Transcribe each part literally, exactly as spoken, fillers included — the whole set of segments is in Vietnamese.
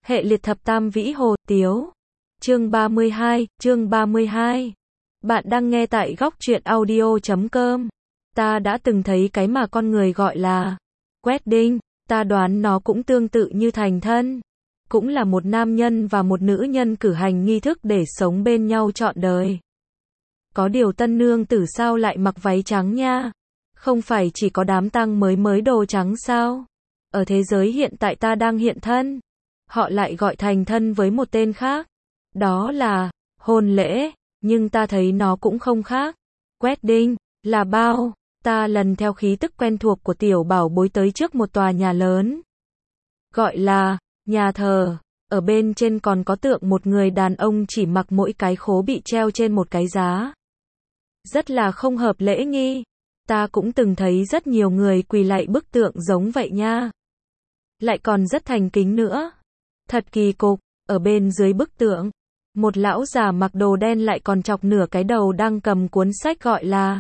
Hệ liệt thập tam vĩ hồ tiếu. Chương ba mươi hai, chương ba mươi hai. Bạn đang nghe tại góc truyện audio chấm com. Ta đã từng thấy cái mà con người gọi là wedding, ta đoán nó cũng tương tự như thành thân. Cũng là một nam nhân và một nữ nhân cử hành nghi thức để sống bên nhau trọn đời. Có điều tân nương tử sao lại mặc váy trắng nha? Không phải chỉ có đám tang mới mới đồ trắng sao? Ở thế giới hiện tại ta đang hiện thân. Họ lại gọi thành thân với một tên khác. Đó là hôn lễ, nhưng ta thấy nó cũng không khác. Wedding là bao? Ta lần theo khí tức quen thuộc của tiểu bảo bối tới trước một tòa nhà lớn. Gọi là nhà thờ. Ở bên trên còn có tượng một người đàn ông chỉ mặc mỗi cái khố bị treo trên một cái giá. Rất là không hợp lễ nghi. Ta cũng từng thấy rất nhiều người quỳ lạy bức tượng giống vậy nha. Lại còn rất thành kính nữa. Thật kỳ cục, ở bên dưới bức tượng, một lão già mặc đồ đen lại còn chọc nửa cái đầu đang cầm cuốn sách gọi là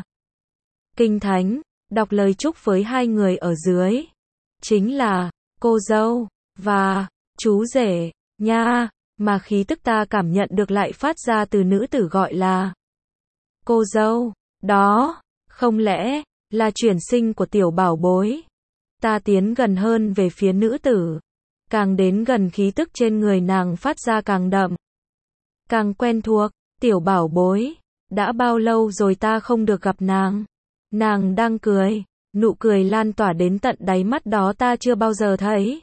Kinh Thánh, đọc lời chúc với hai người ở dưới. Chính là cô dâu và chú rể nha, mà khí tức ta cảm nhận được lại phát ra từ nữ tử gọi là cô dâu. Đó, không lẽ là chuyển sinh của tiểu bảo bối? Ta tiến gần hơn về phía nữ tử. Càng đến gần khí tức trên người nàng phát ra càng đậm. Càng quen thuộc, tiểu bảo bối. Đã bao lâu rồi ta không được gặp nàng? Nàng đang cười, nụ cười lan tỏa đến tận đáy mắt đó ta chưa bao giờ thấy.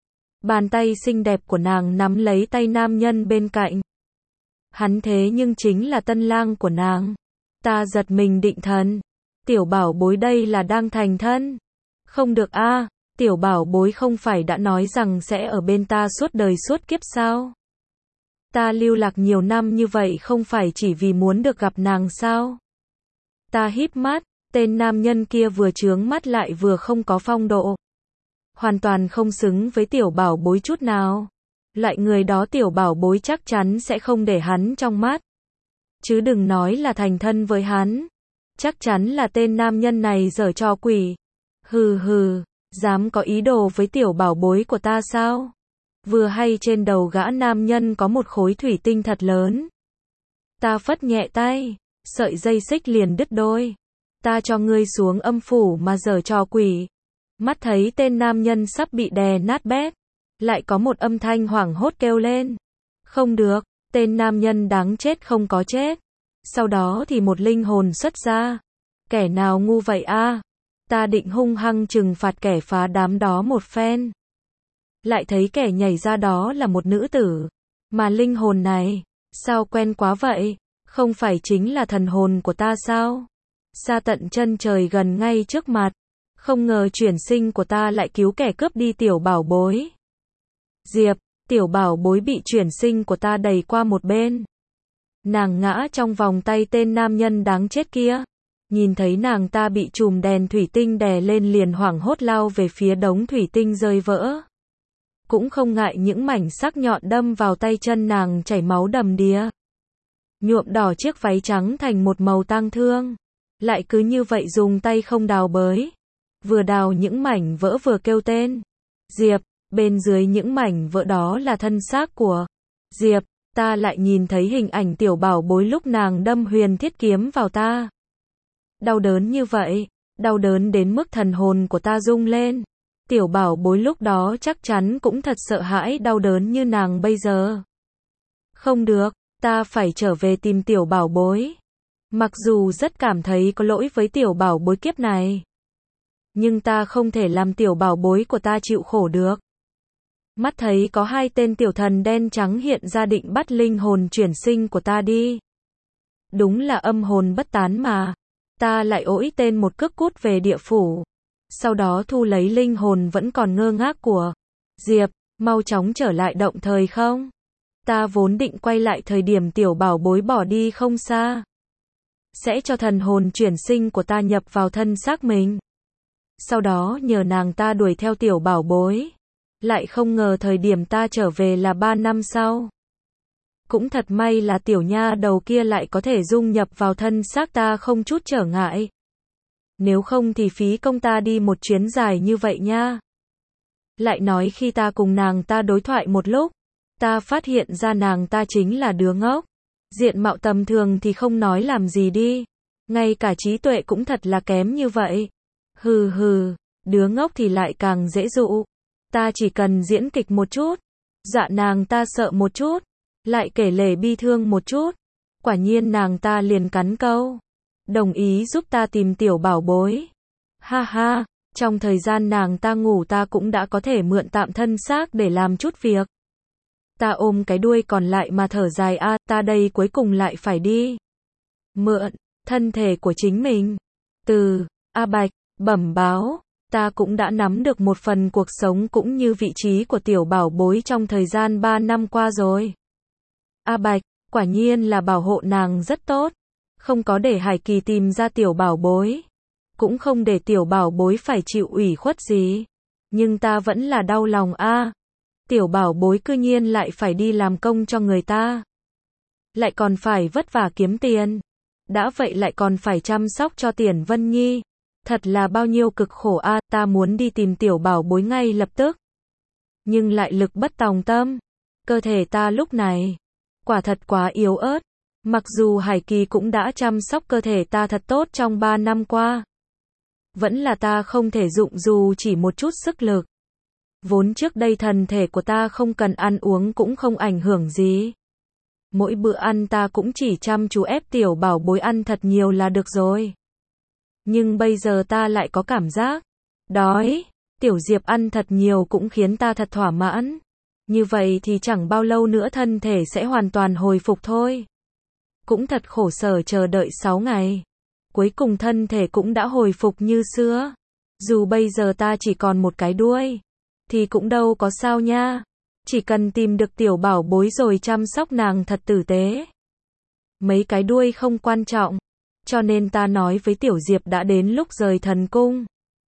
Bàn tay xinh đẹp của nàng nắm lấy tay nam nhân bên cạnh. Hắn thế nhưng chính là tân lang của nàng. Ta giật mình định thần. Tiểu bảo bối đây là đang thành thân. Không được a, à, tiểu bảo bối không phải đã nói rằng sẽ ở bên ta suốt đời suốt kiếp sao? Ta lưu lạc nhiều năm như vậy không phải chỉ vì muốn được gặp nàng sao? Ta híp mắt, tên nam nhân kia vừa chướng mắt lại vừa không có phong độ. Hoàn toàn không xứng với tiểu bảo bối chút nào. Loại người đó tiểu bảo bối chắc chắn sẽ không để hắn trong mắt. Chứ đừng nói là thành thân với hắn. Chắc chắn là tên nam nhân này giở trò quỷ. Hừ hừ, dám có ý đồ với tiểu bảo bối của ta sao? Vừa hay trên đầu gã nam nhân có một khối thủy tinh thật lớn. Ta phất nhẹ tay, sợi dây xích liền đứt đôi. Ta cho ngươi xuống âm phủ mà giở trò quỷ. Mắt thấy tên nam nhân sắp bị đè nát bét. Lại có một âm thanh hoảng hốt kêu lên. Không được, tên nam nhân đáng chết không có chết. Sau đó thì một linh hồn xuất ra. Kẻ nào ngu vậy a? À? Ta định hung hăng trừng phạt kẻ phá đám đó một phen. Lại thấy kẻ nhảy ra đó là một nữ tử. Mà linh hồn này, sao quen quá vậy? Không phải chính là thần hồn của ta sao? Xa tận chân trời gần ngay trước mặt. Không ngờ chuyển sinh của ta lại cứu kẻ cướp đi tiểu bảo bối. Diệp, tiểu bảo bối bị chuyển sinh của ta đẩy qua một bên. Nàng ngã trong vòng tay tên nam nhân đáng chết kia. Nhìn thấy nàng ta bị chùm đèn thủy tinh đè lên liền hoảng hốt lao về phía đống thủy tinh rơi vỡ. Cũng không ngại những mảnh sắc nhọn đâm vào tay chân nàng chảy máu đầm đìa. Nhuộm đỏ chiếc váy trắng thành một màu tang thương. Lại cứ như vậy dùng tay không đào bới. Vừa đào những mảnh vỡ vừa kêu tên. Diệp, bên dưới những mảnh vỡ đó là thân xác của Diệp. Ta lại nhìn thấy hình ảnh tiểu bảo bối lúc nàng đâm huyền thiết kiếm vào ta. Đau đớn như vậy, đau đớn đến mức thần hồn của ta rung lên. Tiểu bảo bối lúc đó chắc chắn cũng thật sợ hãi đau đớn như nàng bây giờ. Không được, ta phải trở về tìm tiểu bảo bối. Mặc dù rất cảm thấy có lỗi với tiểu bảo bối kiếp này. Nhưng ta không thể làm tiểu bảo bối của ta chịu khổ được. Mắt thấy có hai tên tiểu thần đen trắng hiện ra định bắt linh hồn chuyển sinh của ta đi. Đúng là âm hồn bất tán mà. Ta lại ỗi tên một cước cút về địa phủ. Sau đó thu lấy linh hồn vẫn còn ngơ ngác của Diệp, mau chóng trở lại động thời không? Ta vốn định quay lại thời điểm tiểu bảo bối bỏ đi không xa. Sẽ cho thần hồn chuyển sinh của ta nhập vào thân xác mình. Sau đó nhờ nàng ta đuổi theo tiểu bảo bối. Lại không ngờ thời điểm ta trở về là ba năm sau. Cũng thật may là tiểu nha đầu kia lại có thể dung nhập vào thân xác ta không chút trở ngại. Nếu không thì phí công ta đi một chuyến dài như vậy nha. Lại nói khi ta cùng nàng ta đối thoại một lúc, Ta phát hiện ra nàng ta chính là đứa ngốc. Diện mạo tầm thường thì không nói làm gì đi. Ngay cả trí tuệ cũng thật là kém như vậy. Hừ hừ, đứa ngốc thì lại càng dễ dụ. Ta chỉ cần diễn kịch một chút, dọa nàng ta sợ một chút, lại kể lể bi thương một chút. Quả nhiên nàng ta liền cắn câu. Đồng ý giúp ta tìm tiểu bảo bối. Ha ha, trong thời gian nàng ta ngủ ta cũng đã có thể mượn tạm thân xác để làm chút việc. Ta ôm cái đuôi còn lại mà thở dài a, à, ta đây cuối cùng lại phải đi. Mượn thân thể của chính mình. Từ A Bạch bẩm báo, ta cũng đã nắm được một phần cuộc sống cũng như vị trí của tiểu bảo bối trong thời gian ba năm qua rồi. A Bạch, quả nhiên là bảo hộ nàng rất tốt. Không có để Hải Kỳ tìm ra tiểu bảo bối. Cũng không để tiểu bảo bối phải chịu ủy khuất gì. Nhưng ta vẫn là đau lòng a. À, tiểu bảo bối cư nhiên lại phải đi làm công cho người ta. Lại còn phải vất vả kiếm tiền. Đã vậy lại còn phải chăm sóc cho Tiền Vân Nhi. Thật là bao nhiêu cực khổ a, à, ta muốn đi tìm tiểu bảo bối ngay lập tức. Nhưng lại lực bất tòng tâm. Cơ thể ta lúc này quả thật quá yếu ớt. Mặc dù Hải Kỳ cũng đã chăm sóc cơ thể ta thật tốt trong ba năm qua. Vẫn là ta không thể dụng dù chỉ một chút sức lực. Vốn trước đây thân thể của ta không cần ăn uống cũng không ảnh hưởng gì. Mỗi bữa ăn ta cũng chỉ chăm chú ép tiểu bảo bối ăn thật nhiều là được rồi. Nhưng bây giờ ta lại có cảm giác đói. Tiểu Diệp ăn thật nhiều cũng khiến ta thật thỏa mãn. Như vậy thì chẳng bao lâu nữa thân thể sẽ hoàn toàn hồi phục thôi. Cũng thật khổ sở chờ đợi sáu ngày. Cuối cùng thân thể cũng đã hồi phục như xưa. Dù bây giờ ta chỉ còn một cái đuôi, thì cũng đâu có sao nha. Chỉ cần tìm được tiểu bảo bối rồi chăm sóc nàng thật tử tế. Mấy cái đuôi không quan trọng. Cho nên ta nói với Tiểu Diệp đã đến lúc rời thần cung.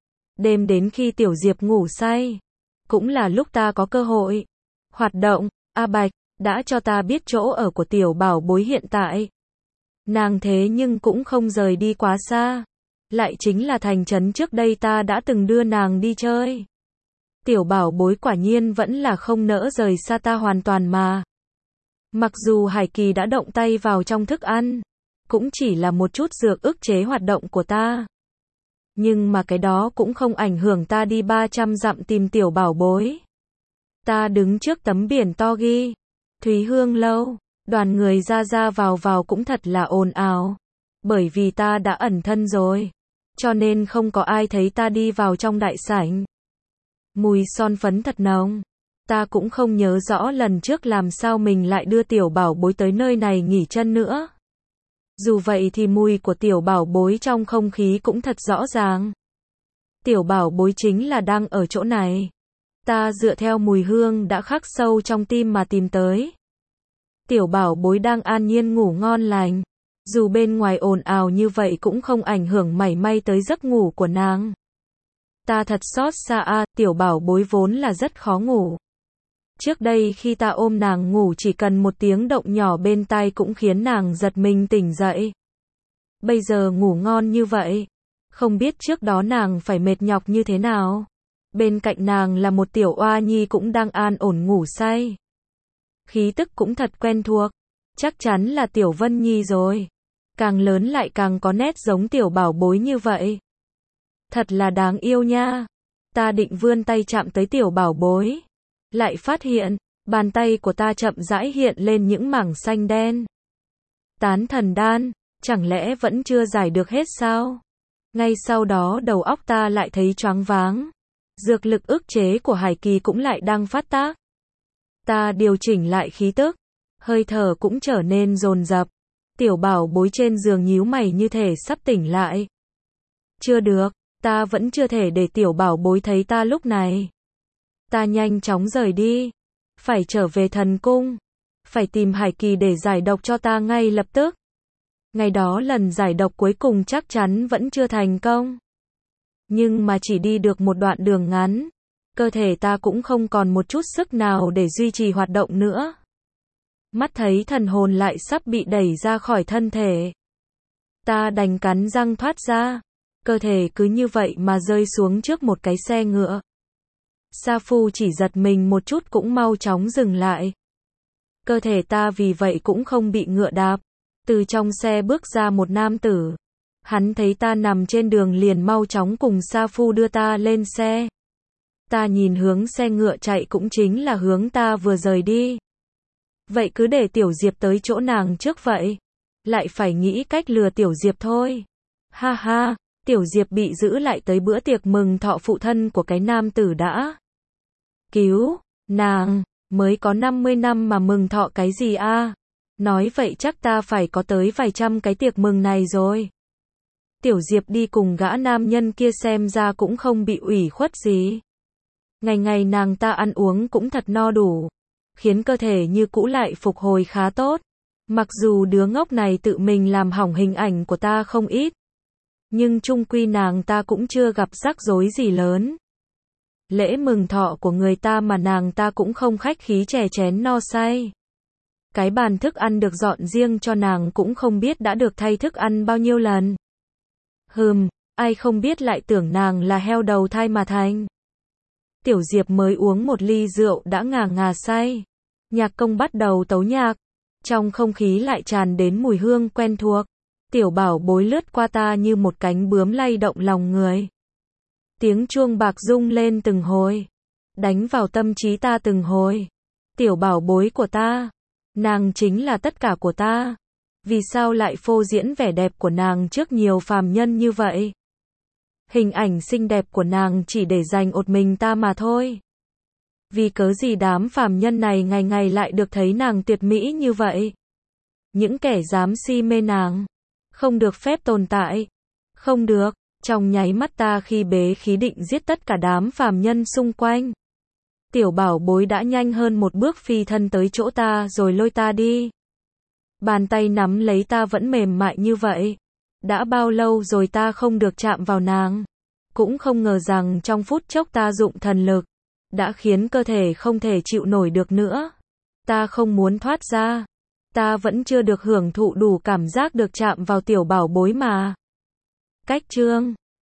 Đêm đến khi Tiểu Diệp ngủ say, cũng là lúc ta có cơ hội hoạt động. A Bạch đã cho ta biết chỗ ở của tiểu bảo bối hiện tại. Nàng thế nhưng cũng không rời đi quá xa. Lại chính là thành trấn trước đây ta đã từng đưa nàng đi chơi. Tiểu bảo bối quả nhiên vẫn là không nỡ rời xa ta hoàn toàn mà. Mặc dù Hải Kỳ đã động tay vào trong thức ăn, cũng chỉ là một chút dược ức chế hoạt động của ta. Nhưng mà cái đó cũng không ảnh hưởng ta đi ba trăm dặm tìm tiểu bảo bối. Ta đứng trước tấm biển to ghi Thúy Hương Lâu. Đoàn người ra ra vào vào cũng thật là ồn ào. Bởi vì ta đã ẩn thân rồi, cho nên không có ai thấy ta đi vào trong đại sảnh. Mùi son phấn thật nồng. Ta cũng không nhớ rõ lần trước làm sao mình lại đưa tiểu bảo bối tới nơi này nghỉ chân nữa. Dù vậy thì mùi của tiểu bảo bối trong không khí cũng thật rõ ràng. Tiểu bảo bối chính là đang ở chỗ này. Ta dựa theo mùi hương đã khắc sâu trong tim mà tìm tới. Tiểu bảo bối đang an nhiên ngủ ngon lành. Dù bên ngoài ồn ào như vậy cũng không ảnh hưởng mảy may tới giấc ngủ của nàng. Ta thật xót xa a, tiểu bảo bối vốn là rất khó ngủ. Trước đây khi ta ôm nàng ngủ chỉ cần một tiếng động nhỏ bên tai cũng khiến nàng giật mình tỉnh dậy. Bây giờ ngủ ngon như vậy. Không biết trước đó nàng phải mệt nhọc như thế nào. Bên cạnh nàng là một tiểu oa nhi cũng đang an ổn ngủ say. Khí tức cũng thật quen thuộc. Chắc chắn là Tiểu Vân Nhi rồi. Càng lớn lại càng có nét giống tiểu bảo bối như vậy. Thật là đáng yêu nha. Ta định vươn tay chạm tới tiểu bảo bối. Lại phát hiện, bàn tay của ta chậm rãi hiện lên những mảng xanh đen. Tán thần đan, chẳng lẽ vẫn chưa giải được hết sao? Ngay sau đó đầu óc ta lại thấy choáng váng. Dược lực ức chế của Hải Kỳ cũng lại đang phát tác. Ta điều chỉnh lại khí tức. Hơi thở cũng trở nên dồn dập. Tiểu bảo bối trên giường nhíu mày như thể sắp tỉnh lại. Chưa được, ta vẫn chưa thể để tiểu bảo bối thấy ta lúc này. Ta nhanh chóng rời đi. Phải trở về thần cung. Phải tìm Hải Kỳ để giải độc cho ta ngay lập tức. Ngày đó lần giải độc cuối cùng chắc chắn vẫn chưa thành công. Nhưng mà chỉ đi được một đoạn đường ngắn. Cơ thể ta cũng không còn một chút sức nào để duy trì hoạt động nữa. Mắt thấy thần hồn lại sắp bị đẩy ra khỏi thân thể. Ta đành cắn răng thoát ra. Cơ thể cứ như vậy mà rơi xuống trước một cái xe ngựa. Sa Phu chỉ giật mình một chút cũng mau chóng dừng lại. Cơ thể ta vì vậy cũng không bị ngựa đạp. Từ trong xe bước ra một nam tử. Hắn thấy ta nằm trên đường liền mau chóng cùng sa phu đưa ta lên xe. Ta nhìn hướng xe ngựa chạy cũng chính là hướng ta vừa rời đi. Vậy cứ để Tiểu Diệp tới chỗ nàng trước vậy. Lại phải nghĩ cách lừa Tiểu Diệp thôi. Ha ha, Tiểu Diệp bị giữ lại tới bữa tiệc mừng thọ phụ thân của cái nam tử đã cứu. Nàng, mới có năm mươi năm mà mừng thọ cái gì a? Nói vậy chắc ta phải có tới vài trăm cái tiệc mừng này rồi. Tiểu Diệp đi cùng gã nam nhân kia xem ra cũng không bị ủy khuất gì. Ngày ngày nàng ta ăn uống cũng thật no đủ, khiến cơ thể như cũ lại phục hồi khá tốt. Mặc dù đứa ngốc này tự mình làm hỏng hình ảnh của ta không ít, nhưng chung quy nàng ta cũng chưa gặp rắc rối gì lớn. Lễ mừng thọ của người ta mà nàng ta cũng không khách khí chè chén no say. Cái bàn thức ăn được dọn riêng cho nàng cũng không biết đã được thay thức ăn bao nhiêu lần. Hừm, ai không biết lại tưởng nàng là heo đầu thai mà thành. Tiểu Diệp mới uống một ly rượu đã ngà ngà say. Nhạc công bắt đầu tấu nhạc. Trong không khí lại tràn đến mùi hương quen thuộc. Tiểu Bảo Bối lướt qua ta như một cánh bướm lay động lòng người. Tiếng chuông bạc rung lên từng hồi, đánh vào tâm trí ta từng hồi. Tiểu Bảo Bối của ta, nàng chính là tất cả của ta. Vì sao lại phô diễn vẻ đẹp của nàng trước nhiều phàm nhân như vậy? Hình ảnh xinh đẹp của nàng chỉ để dành một mình ta mà thôi. Vì cớ gì đám phàm nhân này ngày ngày lại được thấy nàng tuyệt mỹ như vậy? Những kẻ dám si mê nàng, không được phép tồn tại. Không được, trong nháy mắt ta khi bế khí định giết tất cả đám phàm nhân xung quanh. Tiểu Bảo Bối đã nhanh hơn một bước phi thân tới chỗ ta rồi lôi ta đi. Bàn tay nắm lấy ta vẫn mềm mại như vậy. Đã bao lâu rồi ta không được chạm vào nàng. Cũng không ngờ rằng trong phút chốc ta dụng thần lực, đã khiến cơ thể không thể chịu nổi được nữa. Ta không muốn thoát ra. Ta vẫn chưa được hưởng thụ đủ cảm giác được chạm vào Tiểu Bảo Bối mà. Cách chương